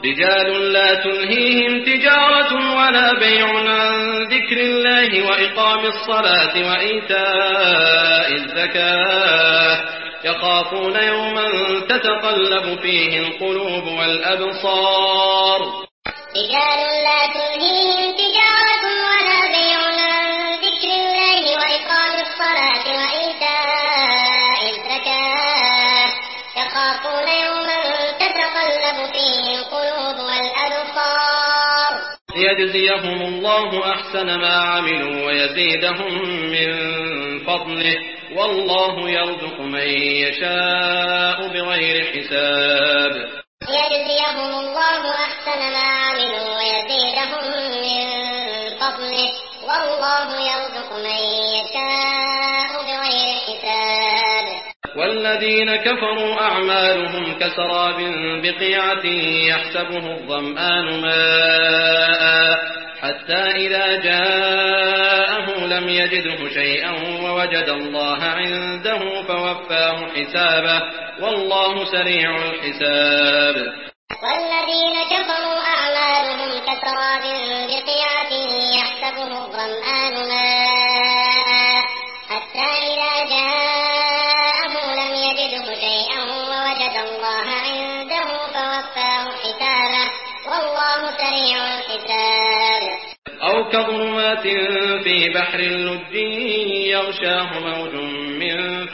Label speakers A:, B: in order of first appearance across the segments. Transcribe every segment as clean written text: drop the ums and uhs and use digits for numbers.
A: رجال لا تلهيهم تجارة ولا بيع عن ذكر الله وإقام الصلاة وإيتاء الزكاة يخافون يوما تتقلب فيه القلوب والأبصار.
B: رجال لا تلهيهم تجارة ولا بيع عن ذكر الله وإقام الصلاة وإيتاء الزكاة يخافون يوما تتقلب فيه القلوب والأبصار.
A: ليجزيهم الله أحسن ما عملوا ويزيدهم من فضله والله يرزق من يشاء بغير حساب.
B: ليجزيهم الله أحسن ما عملوا ويزيدهم من فضله والله يرزق من يشاء بغير حساب.
A: والذين كفروا أعمالهم كسراب بقيعة يحسبه الظمآن ماء حتى إذا جاءه لم يجده شيئا ووجد الله عنده فوفاه حسابه والله سريع الحساب.
B: والذين كفروا أعمالهم كسراب بقيعة يحسبه الظمآن ماء حتى إذا جاءه لم يجده شيئا ووجد الله عنده فوفاه حسابه والله سريع الحساب.
A: أو كظلمات في بحر اللج يغشاه موج من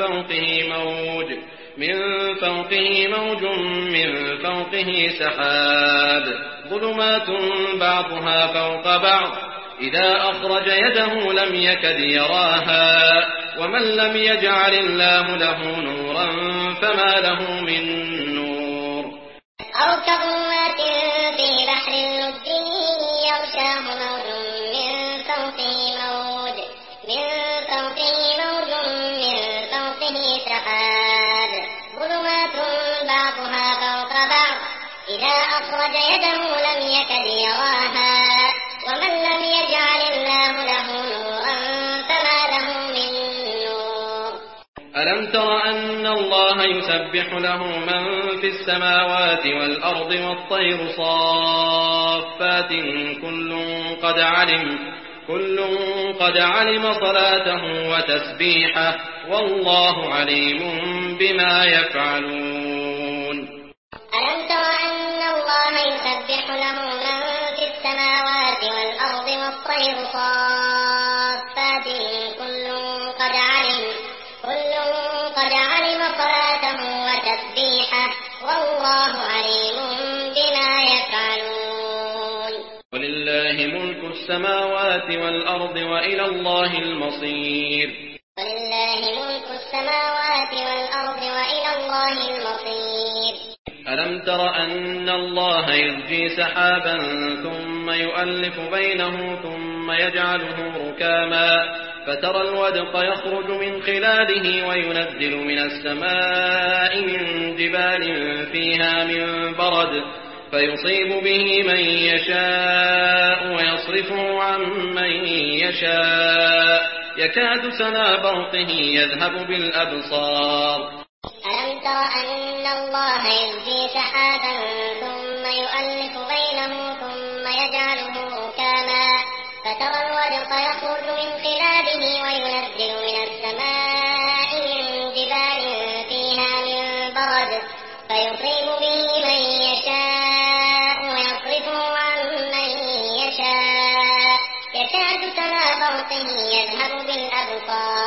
A: فوقه سحاب ظلمات بعضها فوق بعض إذا أخرج يده لم يكد يراها ومن لم يجعل الله له نورا فما له من نور.
B: أو كظلمات في بحر اللج يغشاه موج من فوقه سحاب ظلمات بعضها فوق بعض إذا أخرج يده لم يكد يراها ومن لم يجعل الله له نورا فما له من نور.
A: ألم تر أن الله يسبح له من في السماوات والأرض والطير صافات كل قد علم صلاته وتسبيحه والله عليم بما يفعلون.
B: ألم تر أن الله يسبح له من في السماوات والأرض والطير صافات كل قد علم صلاته وتسبيحه والله عليم بما يفعلون.
A: ولله ملك السماوات والأرض وإلى الله المصير. ألم تر أن الله يزجي سحابا ثم يؤلف بينه ثم يجعله ركاما فترى الودق يخرج من خلاله وينزل من السماء من جبال فيها من برد فيصيب به من يشاء ويصرفه عن من يشاء يكاد سنا برقه يذهب بالأبصار.
B: ألم تر أن الله يزجي سحابا ثم يؤلف بينه ثم يجعله ركاما فترى الودق يخرج من خلاله وينزل من السماء من جبال فيها من برد فيصيب به من يشاء ويصرفه عن من يشاء يكاد سنا برقه يذهب بالأبصار.